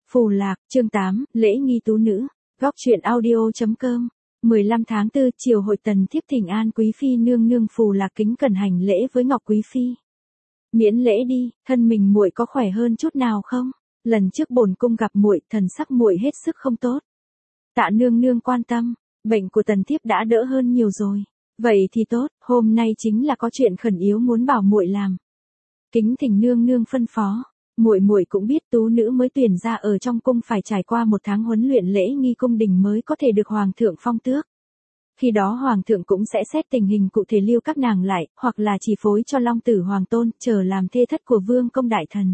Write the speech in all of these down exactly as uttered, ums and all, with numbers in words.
Phù Lạc, chương tám, lễ nghi tú nữ. Góc truyện audio.com. mười lăm tháng tư, chiều hội tần thiếp thỉnh an quý phi nương nương. Phù Lạc kính cẩn hành lễ với Ngọc quý phi. Miễn lễ đi, thân mình muội có khỏe hơn chút nào không? Lần trước bổn cung gặp muội, thần sắc muội hết sức không tốt. Tạ nương nương quan tâm, bệnh của tần thiếp đã đỡ hơn nhiều rồi. Vậy thì tốt, hôm nay chính là có chuyện khẩn yếu muốn bảo muội làm. Kính thỉnh nương nương phân phó. Muội muội cũng biết tú nữ mới tuyển ra ở trong cung phải trải qua một tháng huấn luyện lễ nghi cung đình mới có thể được hoàng thượng phong tước. Khi đó hoàng thượng cũng sẽ xét tình hình cụ thể lưu các nàng lại, hoặc là chỉ phối cho long tử hoàng tôn, chờ làm thê thất của vương công đại thần.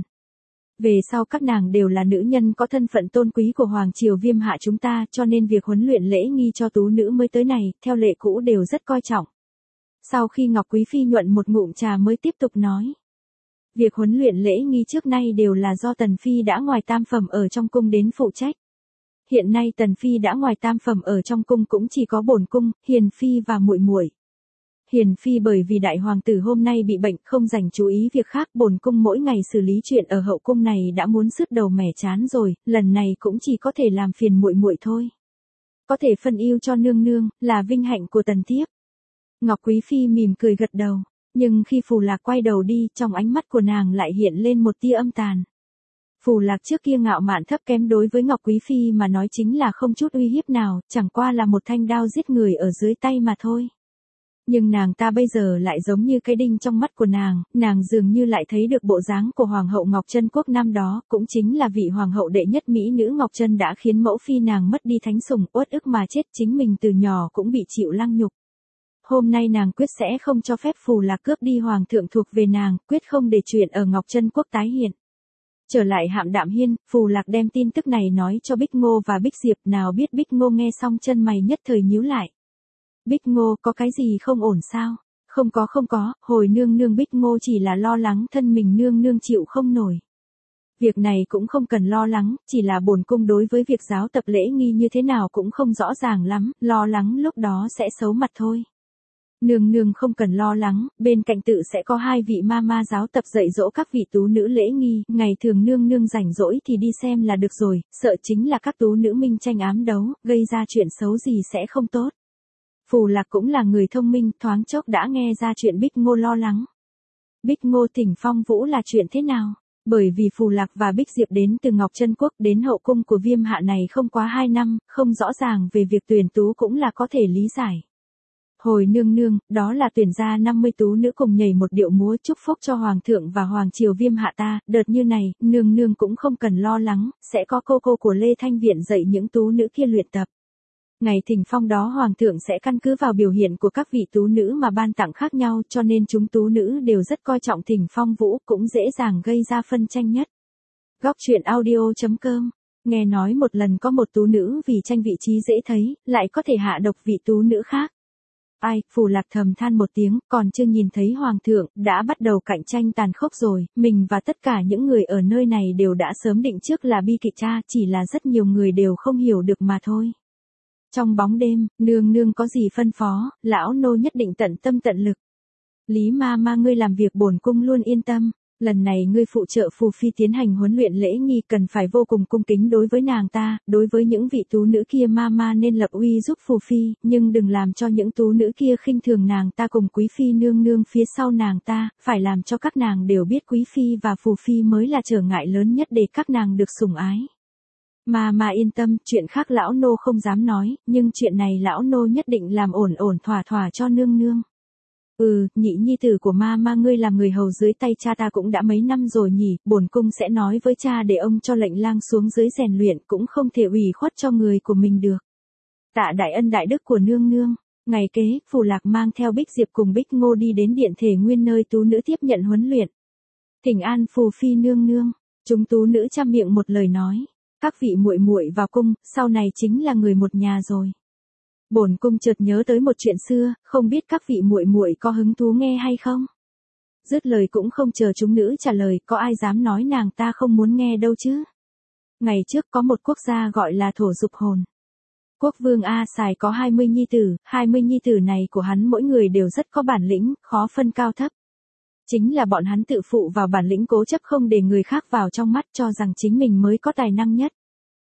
Về sau các nàng đều là nữ nhân có thân phận tôn quý của hoàng triều Viêm Hạ chúng ta, cho nên việc huấn luyện lễ nghi cho tú nữ mới tới này, theo lệ cũ đều rất coi trọng. Sau khi Ngọc quý phi nhuận một ngụm trà mới tiếp tục nói. Việc huấn luyện lễ nghi trước nay đều là do Tần Phi đã ngoài tam phẩm ở trong cung đến phụ trách. Hiện nay Tần Phi đã ngoài tam phẩm ở trong cung cũng chỉ có bổn cung, Hiền Phi và muội muội. Hiền Phi bởi vì đại hoàng tử hôm nay bị bệnh không dành chú ý việc khác, bổn cung mỗi ngày xử lý chuyện ở hậu cung này đã muốn sứt đầu mẻ chán rồi, lần này cũng chỉ có thể làm phiền muội muội thôi. Có thể phân ưu cho nương nương, là vinh hạnh của Tần thiếp. Ngọc quý phi mỉm cười gật đầu. Nhưng khi Phù Lạc quay đầu đi, trong ánh mắt của nàng lại hiện lên một tia âm tàn. Phù Lạc trước kia ngạo mạn thấp kém đối với Ngọc quý phi mà nói chính là không chút uy hiếp nào, chẳng qua là một thanh đao giết người ở dưới tay mà thôi. Nhưng nàng ta bây giờ lại giống như cái đinh trong mắt của nàng, nàng dường như lại thấy được bộ dáng của hoàng hậu Ngọc Trân Quốc năm đó, cũng chính là vị hoàng hậu đệ nhất mỹ nữ Ngọc Trân đã khiến mẫu phi nàng mất đi thánh sủng, uất ức mà chết, chính mình từ nhỏ cũng bị chịu lăng nhục. Hôm nay nàng quyết sẽ không cho phép Phù Lạc cướp đi hoàng thượng thuộc về nàng, quyết không để chuyện ở Ngọc Trân Quốc tái hiện. Trở lại Hạm Đạm Hiên, Phù Lạc đem tin tức này nói cho Bích Ngô và Bích Diệp, nào biết Bích Ngô nghe xong chân mày nhất thời nhíu lại. Bích Ngô, có cái gì không ổn sao? Không có không có, hồi nương nương Bích Ngô chỉ là lo lắng thân mình nương nương chịu không nổi. Việc này cũng không cần lo lắng, chỉ là bổn cung đối với việc giáo tập lễ nghi như thế nào cũng không rõ ràng lắm, lo lắng lúc đó sẽ xấu mặt thôi. Nương nương không cần lo lắng, bên cạnh tự sẽ có hai vị ma ma giáo tập dạy dỗ các vị tú nữ lễ nghi, ngày thường nương nương rảnh rỗi thì đi xem là được rồi, sợ chính là các tú nữ minh tranh ám đấu, gây ra chuyện xấu gì sẽ không tốt. Phù Lạc cũng là người thông minh, thoáng chốc đã nghe ra chuyện Bích Ngô lo lắng. Bích Ngô thỉnh phong vũ là chuyện thế nào? Bởi vì Phù Lạc và Bích Diệp đến từ Ngọc Trân Quốc đến hậu cung của Viêm Hạ này không quá hai năm, không rõ ràng về việc tuyển tú cũng là có thể lý giải. Hồi nương nương, đó là tuyển ra năm mươi tú nữ cùng nhảy một điệu múa chúc phúc cho hoàng thượng và hoàng triều Viêm Hạ ta, đợt như này, nương nương cũng không cần lo lắng, sẽ có cô cô của Lê Thanh Viện dạy những tú nữ kia luyện tập. Ngày thỉnh phong đó hoàng thượng sẽ căn cứ vào biểu hiện của các vị tú nữ mà ban tặng khác nhau, cho nên chúng tú nữ đều rất coi trọng thỉnh phong vũ, cũng dễ dàng gây ra phân tranh nhất. Góc truyện audio.com. Nghe nói một lần có một tú nữ vì tranh vị trí dễ thấy, lại có thể hạ độc vị tú nữ khác. Ai, Phù Lạc thầm than một tiếng, còn chưa nhìn thấy hoàng thượng, đã bắt đầu cạnh tranh tàn khốc rồi, mình và tất cả những người ở nơi này đều đã sớm định trước là bi kịch cha, chỉ là rất nhiều người đều không hiểu được mà thôi. Trong bóng đêm, nương nương có gì phân phó, lão nô nhất định tận tâm tận lực. Lý ma ma ngươi làm việc bổn cung luôn yên tâm, lần này ngươi phụ trợ Phù Phi tiến hành huấn luyện lễ nghi cần phải vô cùng cung kính đối với nàng ta, đối với những vị tú nữ kia ma ma nên lập uy giúp Phù Phi, nhưng đừng làm cho những tú nữ kia khinh thường nàng ta cùng Quý Phi nương nương phía sau nàng ta, phải làm cho các nàng đều biết Quý Phi và Phù Phi mới là trở ngại lớn nhất để các nàng được sủng ái. Mà mà yên tâm, chuyện khác lão nô không dám nói, nhưng chuyện này lão nô nhất định làm ổn ổn thỏa thỏa cho nương nương. Ừ, nhị nhi tử của ma ma ngươi làm người hầu dưới tay cha ta cũng đã mấy năm rồi nhỉ, bổn cung sẽ nói với cha để ông cho lệnh lang xuống dưới rèn luyện, cũng không thể ủy khuất cho người của mình được. Tạ đại ân đại đức của nương nương. Ngày kế, Phù Lạc mang theo Bích Diệp cùng Bích Ngô đi đến điện thể nguyên nơi tú nữ tiếp nhận huấn luyện. Thỉnh an Phù Phi nương nương, chúng tú nữ chăm miệng một lời nói. Các vị muội muội vào cung, sau này chính là người một nhà rồi. Bổn cung chợt nhớ tới một chuyện xưa, không biết các vị muội muội có hứng thú nghe hay không? Dứt lời cũng không chờ chúng nữ trả lời, có ai dám nói nàng ta không muốn nghe đâu chứ? Ngày trước có một quốc gia gọi là Thổ Dục Hồn. Quốc vương A Sài có hai mươi nhi tử, hai mươi nhi tử này của hắn mỗi người đều rất có bản lĩnh, khó phân cao thấp. Chính là bọn hắn tự phụ vào bản lĩnh cố chấp không để người khác vào trong mắt cho rằng chính mình mới có tài năng nhất.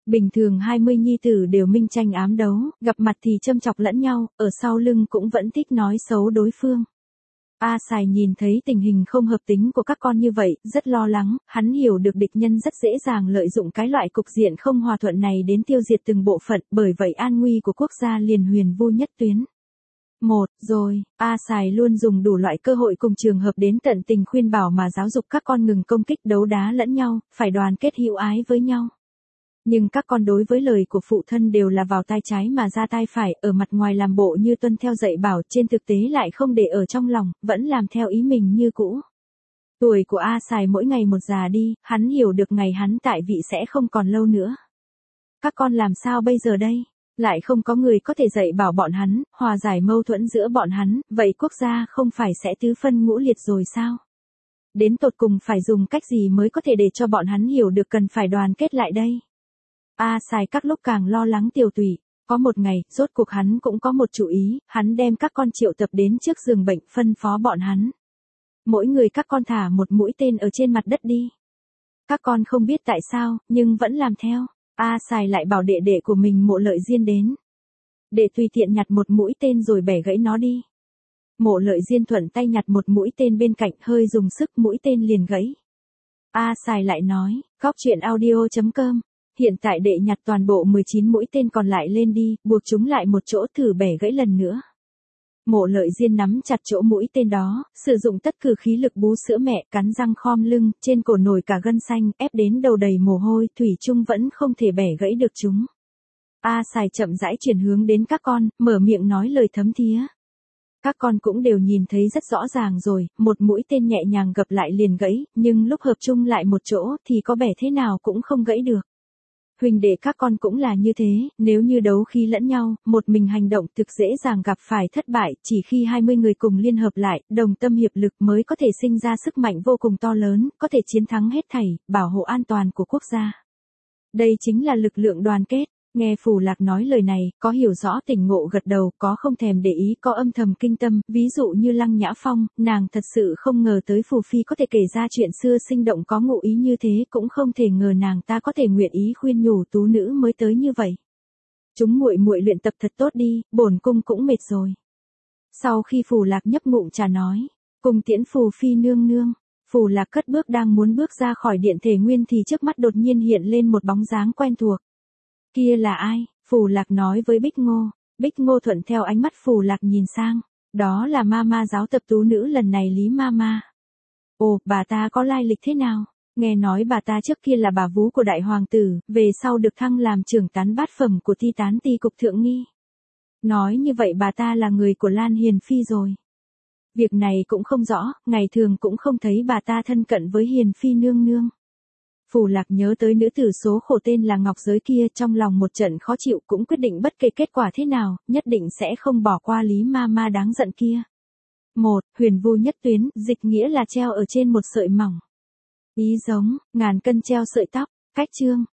Bình thường hai mươi nhi tử đều minh tranh ám đấu, gặp mặt thì châm chọc lẫn nhau, ở sau lưng cũng vẫn thích nói xấu đối phương. A Sài nhìn thấy tình hình không hợp tính của các con như vậy, rất lo lắng, hắn hiểu được địch nhân rất dễ dàng lợi dụng cái loại cục diện không hòa thuận này đến tiêu diệt từng bộ phận, bởi vậy an nguy của quốc gia liền huyền vu nhất tuyến. Một, rồi, A Sài luôn dùng đủ loại cơ hội cùng trường hợp đến tận tình khuyên bảo mà giáo dục các con ngừng công kích đấu đá lẫn nhau, phải đoàn kết hữu ái với nhau. Nhưng các con đối với lời của phụ thân đều là vào tai trái mà ra tai phải, ở mặt ngoài làm bộ như tuân theo dạy bảo, trên thực tế lại không để ở trong lòng, vẫn làm theo ý mình như cũ. Tuổi của A Sài mỗi ngày một già đi, hắn hiểu được ngày hắn tại vị sẽ không còn lâu nữa. Các con làm sao bây giờ đây? Lại không có người có thể dạy bảo bọn hắn, hòa giải mâu thuẫn giữa bọn hắn, vậy quốc gia không phải sẽ tứ phân ngũ liệt rồi sao? Đến tột cùng phải dùng cách gì mới có thể để cho bọn hắn hiểu được cần phải đoàn kết lại đây? A Sài các lúc càng lo lắng tiều tụy, có một ngày, rốt cuộc hắn cũng có một chủ ý, hắn đem các con triệu tập đến trước giường bệnh, phân phó bọn hắn. Mỗi người các con thả một mũi tên ở trên mặt đất đi. Các con không biết tại sao, nhưng vẫn làm theo. A Sài lại bảo đệ đệ của mình Mộ Lợi Diên đến. Đệ tùy tiện nhặt một mũi tên rồi bẻ gãy nó đi. Mộ Lợi Diên thuận tay nhặt một mũi tên bên cạnh, hơi dùng sức mũi tên liền gãy. A Sài lại nói, góc truyện audio chấm com. Hiện tại đệ nhặt toàn bộ mười chín mũi tên còn lại lên đi, buộc chúng lại một chỗ thử bẻ gãy lần nữa. Mộ Lợi Diên nắm chặt chỗ mũi tên đó, sử dụng tất cử khí lực bú sữa mẹ, cắn răng khom lưng, trên cổ nổi cả gân xanh, ép đến đầu đầy mồ hôi, thủy chung vẫn không thể bẻ gãy được chúng. A Sài chậm rãi chuyển hướng đến các con, mở miệng nói lời thấm thía. Các con cũng đều nhìn thấy rất rõ ràng rồi, một mũi tên nhẹ nhàng gập lại liền gãy, nhưng lúc hợp chung lại một chỗ thì có bẻ thế nào cũng không gãy được. Huynh đệ các con cũng là như thế, nếu như đấu khí lẫn nhau, một mình hành động thực dễ dàng gặp phải thất bại, chỉ khi hai mươi người cùng liên hợp lại, đồng tâm hiệp lực mới có thể sinh ra sức mạnh vô cùng to lớn, có thể chiến thắng hết thảy, bảo hộ an toàn của quốc gia. Đây chính là lực lượng đoàn kết. Nghe Phù Lạc nói lời này, có hiểu rõ tỉnh ngộ gật đầu, có không thèm để ý, có âm thầm kinh tâm, ví dụ như Lăng Nhã Phong, nàng thật sự không ngờ tới Phù Phi có thể kể ra chuyện xưa sinh động có ngụ ý như thế, cũng không thể ngờ nàng ta có thể nguyện ý khuyên nhủ tú nữ mới tới như vậy. Chúng muội muội luyện tập thật tốt đi, bổn cung cũng mệt rồi. Sau khi Phù Lạc nhấp ngụm trà nói, cùng tiễn Phù Phi nương nương. Phù Lạc cất bước đang muốn bước ra khỏi điện thể nguyên thì trước mắt đột nhiên hiện lên một bóng dáng quen thuộc. Kia là ai? Phù Lạc nói với Bích Ngô. Bích Ngô thuận theo ánh mắt Phù Lạc nhìn sang. Đó là Mama giáo tập tú nữ lần này Lý Mama. Ồ, bà ta có lai lịch thế nào? Nghe nói bà ta trước kia là bà vú của đại hoàng tử, về sau được thăng làm trưởng tán bát phẩm của Ti Tán Ti cục thượng nghi. Nói như vậy bà ta là người của Lan Hiền Phi rồi. Việc này cũng không rõ, ngày thường cũng không thấy bà ta thân cận với Hiền Phi nương nương. Phù Lạc nhớ tới nữ tử số khổ tên là Ngọc Giới kia, trong lòng một trận khó chịu, cũng quyết định bất kể kết quả thế nào, nhất định sẽ không bỏ qua Lý Mama đáng giận kia. Một, huyền vu nhất tuyến, dịch nghĩa là treo ở trên một sợi mỏng. Ý giống, ngàn cân treo sợi tóc, cách chương.